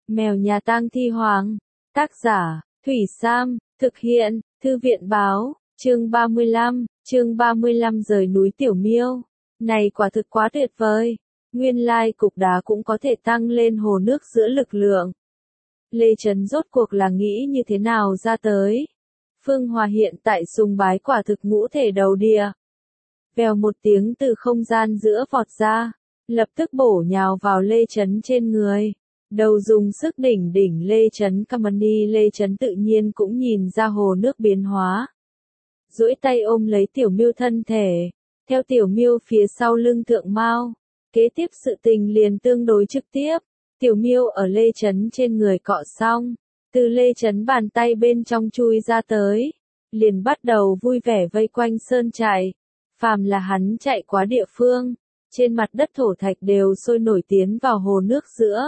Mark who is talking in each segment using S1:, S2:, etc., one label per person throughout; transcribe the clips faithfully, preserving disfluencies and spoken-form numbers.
S1: Mèo nhà tang thi hoàng. Tác giả, Thủy Sam, thực hiện, Thư viện báo, chương ba mươi lăm, chương ba mươi lăm rời núi Tiểu Miêu. Này quả thực quá tuyệt vời. Nguyên lai cục đá cũng có thể tăng lên hồ nước giữa lực lượng. Lê Trấn rốt cuộc là nghĩ như thế nào ra tới. Phương Hòa hiện tại sùng bái quả thực ngũ thể đầu địa. Vèo một tiếng từ không gian giữa vọt ra, lập tức bổ nhào vào Lê Trấn trên người. Đầu dùng sức đỉnh đỉnh Lê Trấn Kamani. Lê Trấn tự nhiên cũng nhìn ra hồ nước biến hóa. Duỗi tay ôm lấy Tiểu Miêu thân thể, theo Tiểu Miêu phía sau lưng Thượng Mao. Kế tiếp sự tình liền tương đối trực tiếp. Tiểu Miêu ở Lê Trấn trên người cọ xong, từ Lê Trấn bàn tay bên trong chui ra tới, liền bắt đầu vui vẻ vây quanh sơn trại. Phàm là hắn chạy qua địa phương, trên mặt đất thổ thạch đều sôi nổi tiến vào hồ nước giữa.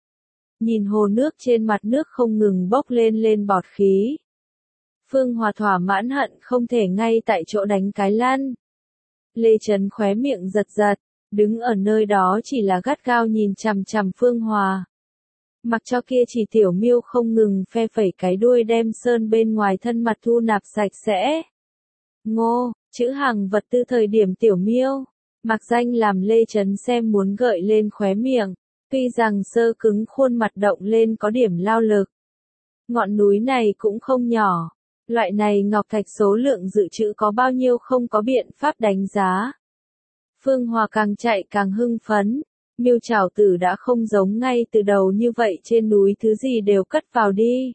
S1: Nhìn hồ nước trên mặt nước không ngừng bốc lên lên bọt khí. Phương Hòa thỏa mãn hận không thể ngay tại chỗ đánh cái lăn. Lê Trấn khóe miệng giật giật, đứng ở nơi đó chỉ là gắt gao nhìn chằm chằm Phương Hòa. Mặc cho kia chỉ Tiểu Miêu không ngừng phe phẩy cái đuôi đem sơn bên ngoài thân mặt thu nạp sạch sẽ. Ngô, chữ hàng vật tư thời điểm Tiểu Miêu, mặc danh làm Lê Trấn xem muốn gợi lên khóe miệng. Tuy rằng sơ cứng khuôn mặt động lên có điểm lao lực. Ngọn núi này cũng không nhỏ. Loại này ngọc thạch số lượng dự trữ có bao nhiêu không có biện pháp đánh giá. Phương Hòa càng chạy càng hưng phấn. Miêu Trảo Tử đã không giống ngay từ đầu như vậy trên núi thứ gì đều cất vào đi.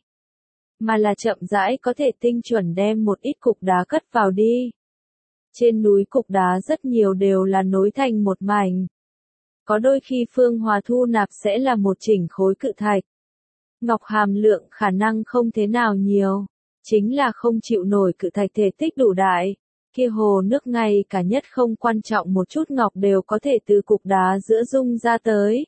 S1: Mà là chậm rãi có thể tinh chuẩn đem một ít cục đá cất vào đi. Trên núi cục đá rất nhiều đều là nối thành một mảnh. Có đôi khi Phương Hòa thu nạp sẽ là một chỉnh khối cự thạch. Ngọc hàm lượng khả năng không thế nào nhiều. Chính là không chịu nổi cự thạch thể tích đủ đại. Kia hồ nước ngay cả nhất không quan trọng một chút ngọc đều có thể từ cục đá giữa dung ra tới.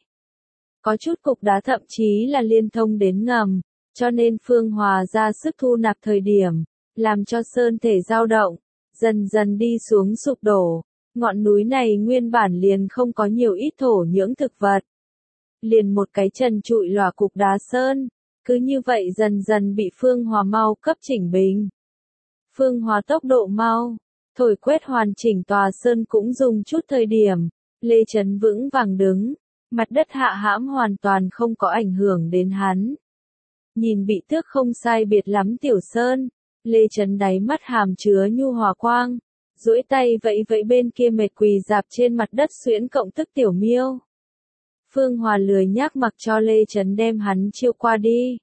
S1: Có chút cục đá thậm chí là liên thông đến ngầm, cho nên Phương Hòa ra sức thu nạp thời điểm, làm cho sơn thể dao động, dần dần đi xuống sụp đổ. Ngọn núi này nguyên bản liền không có nhiều ít thổ nhưỡng thực vật. Liền một cái trần trụi lòa cục đá sơn, cứ như vậy dần dần bị Phương Hòa mau cấp chỉnh bình. Phương Hòa tốc độ mau, thổi quét hoàn chỉnh tòa sơn cũng dùng chút thời điểm. Lê Trấn vững vàng đứng, mặt đất hạ hãm hoàn toàn không có ảnh hưởng đến hắn. Nhìn bị tước không sai biệt lắm Tiểu Sơn, Lê Trấn đáy mắt hàm chứa nhu hòa quang. Duỗi tay vẫy vẫy bên kia mệt quỳ dạp trên mặt đất xuyễn cộng tức Tiểu Miêu. Phương Hòa lười nhác mặc cho Lê Trấn đem hắn chiêu qua đi.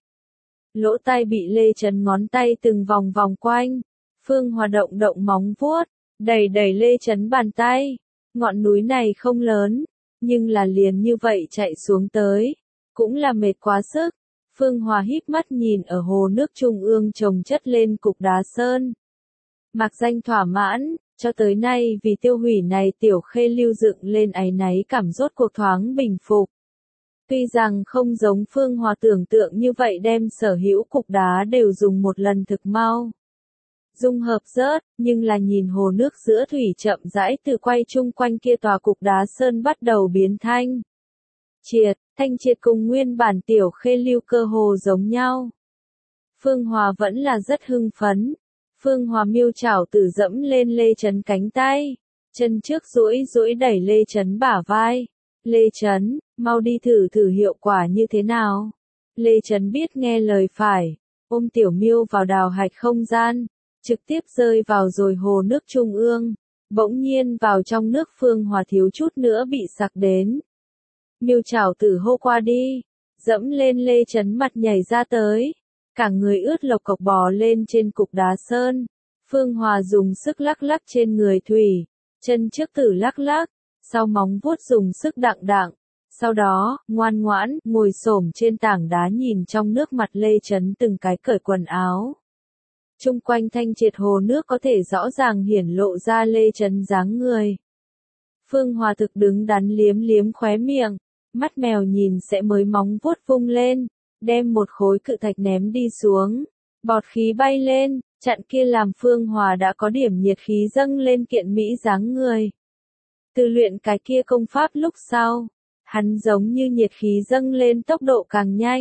S1: Lỗ tai bị Lê Trấn ngón tay từng vòng vòng quanh. Phương Hòa động động móng vuốt, đẩy đẩy Lê Trấn bàn tay. Ngọn núi này không lớn, nhưng là liền như vậy chạy xuống tới, cũng là mệt quá sức. Phương Hòa híp mắt nhìn ở hồ nước trung ương chồng chất lên cục đá sơn. Mặc danh thỏa mãn, cho tới nay vì tiêu hủy này Tiểu Khê lưu dựng lên áy náy cảm rốt cuộc thoáng bình phục. Tuy rằng không giống Phương Hòa tưởng tượng như vậy đem sở hữu cục đá đều dùng một lần thực mau. Dung hợp rớt, nhưng là nhìn hồ nước giữa thủy chậm rãi từ quay chung quanh kia tòa cục đá sơn bắt đầu biến thanh. Triệt, thanh triệt cùng nguyên bản Tiểu Khê lưu cơ hồ giống nhau. Phương Hòa vẫn là rất hưng phấn. Phương Hòa Miêu Trảo Tử dẫm lên Lê Trấn cánh tay, chân trước duỗi duỗi đẩy Lê Trấn bả vai. Lê Trấn, mau đi thử thử hiệu quả như thế nào. Lê Trấn biết nghe lời phải, ôm Tiểu Miêu vào đào hạch không gian, trực tiếp rơi vào rồi hồ nước trung ương. Bỗng nhiên vào trong nước Phương Hòa thiếu chút nữa bị sặc đến. Miêu Trảo Tử hô qua đi, dẫm lên Lê Trấn mặt nhảy ra tới. Cả người ướt lộc cộc bò lên trên cục đá sơn. Phương Hòa dùng sức lắc lắc trên người thủy, chân trước tử lắc lắc, sau móng vuốt dùng sức đặng đặng. Sau đó, ngoan ngoãn, ngồi xổm trên tảng đá nhìn trong nước mặt Lê Trấn từng cái cởi quần áo. Trung quanh thanh triệt hồ nước có thể rõ ràng hiển lộ ra Lê Trấn dáng người. Phương Hòa thực đứng đắn liếm liếm khóe miệng, mắt mèo nhìn sẽ mới móng vuốt vung lên. Đem một khối cự thạch ném đi xuống, bọt khí bay lên, chặn kia làm Phương Hòa đã có điểm nhiệt khí dâng lên kiện mỹ dáng người. Từ luyện cái kia công pháp lúc sau, hắn giống như nhiệt khí dâng lên tốc độ càng nhanh,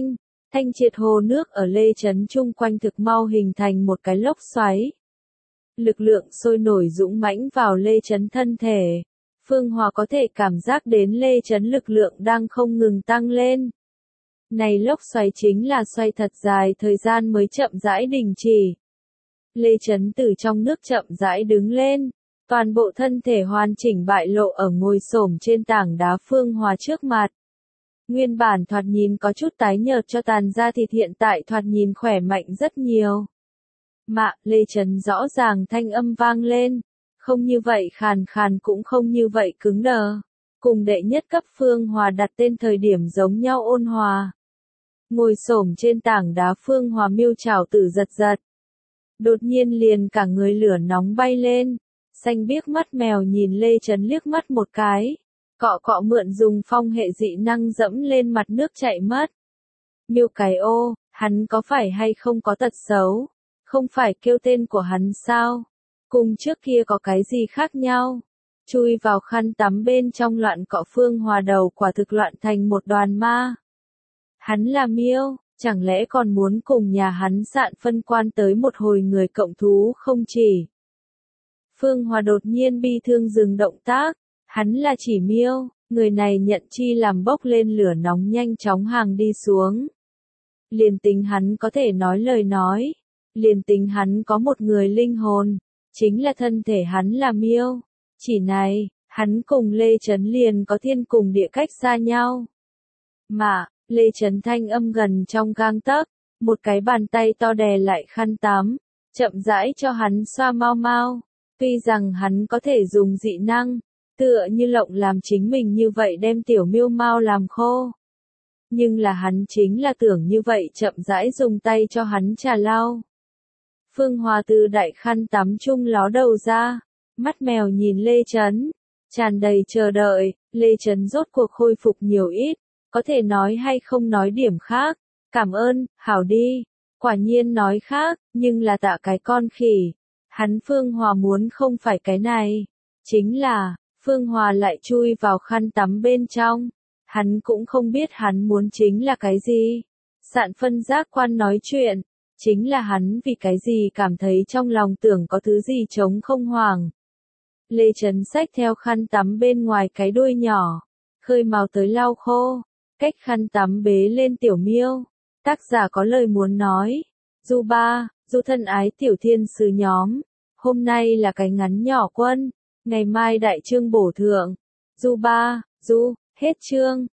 S1: Thanh triệt hồ nước ở Lê Trấn chung quanh thực mau hình thành một cái lốc xoáy. Lực lượng sôi nổi dũng mãnh vào Lê Trấn thân thể. Phương Hòa có thể cảm giác đến Lê Trấn lực lượng đang không ngừng tăng lên. Này lốc xoáy chính là xoay thật dài thời gian mới chậm rãi đình chỉ. Lê Trấn từ trong nước chậm rãi đứng lên, toàn bộ thân thể hoàn chỉnh bại lộ ở ngồi xổm trên tảng đá Phương Hòa trước mặt. Nguyên bản thoạt nhìn có chút tái nhợt cho tàn da thịt hiện tại thoạt nhìn khỏe mạnh rất nhiều. Mạ, Lê Trấn rõ ràng thanh âm vang lên, không như vậy khàn khàn cũng không như vậy cứng đờ. Cùng đệ nhất cấp Phương Hòa đặt tên thời điểm giống nhau ôn hòa. Ngồi xổm trên tảng đá Phương Hòa miêu chảo tử giật giật. Đột nhiên liền cả người lửa nóng bay lên, xanh biếc mắt mèo nhìn Lê Trấn liếc mắt một cái, cọ cọ mượn dùng phong hệ dị năng dẫm lên mặt nước chạy mất. Miêu cái ô, hắn có phải hay không có tật xấu, không phải kêu tên của hắn sao, cùng trước kia có cái gì khác nhau. Chui vào khăn tắm bên trong loạn cọ Phương Hòa đầu quả thực loạn thành một đoàn ma. Hắn là miêu, chẳng lẽ còn muốn cùng nhà hắn sạn phân quan tới một hồi người cộng thú không chỉ. Phương Hòa đột nhiên bi thương dừng động tác, hắn là chỉ miêu, người này nhận chi làm bốc lên lửa nóng nhanh chóng hàng đi xuống. Liền tính hắn có thể nói lời nói, liền tính hắn có một người linh hồn, chính là thân thể hắn là miêu, chỉ này, hắn cùng Lê Trấn liền có thiên cùng địa cách xa nhau. Mà, Lê Trấn thanh âm gần trong gang tấc, một cái bàn tay to đè lại khăn tắm, chậm rãi cho hắn xoa mau mau. Tuy rằng hắn có thể dùng dị năng, tựa như lộng làm chính mình như vậy đem tiểu miêu mau làm khô. Nhưng là hắn chính là tưởng như vậy chậm rãi dùng tay cho hắn trà lau. Phương Hòa từ đại khăn tắm chung ló đầu ra, mắt mèo nhìn Lê Trấn, tràn đầy chờ đợi, Lê Trấn rốt cuộc khôi phục nhiều ít, có thể nói hay không nói điểm khác, cảm ơn, hảo đi, quả nhiên nói khác, nhưng là tạ cái con khỉ. Hắn Phương Hòa muốn không phải cái này, chính là, Phương Hòa lại chui vào khăn tắm bên trong, hắn cũng không biết hắn muốn chính là cái gì. Sạn phân giác quan nói chuyện, chính là hắn vì cái gì cảm thấy trong lòng tưởng có thứ gì trống không hoàng. Lê Trấn xách theo khăn tắm bên ngoài cái đuôi nhỏ, khơi màu tới lau khô, cách khăn tắm bế lên tiểu miêu. Tác giả có lời muốn nói, Du ba, Du thân ái tiểu thiên sứ nhóm, hôm nay là cái ngắn nhỏ quân, ngày mai đại chương bổ thượng. Du ba, Du, hết chương.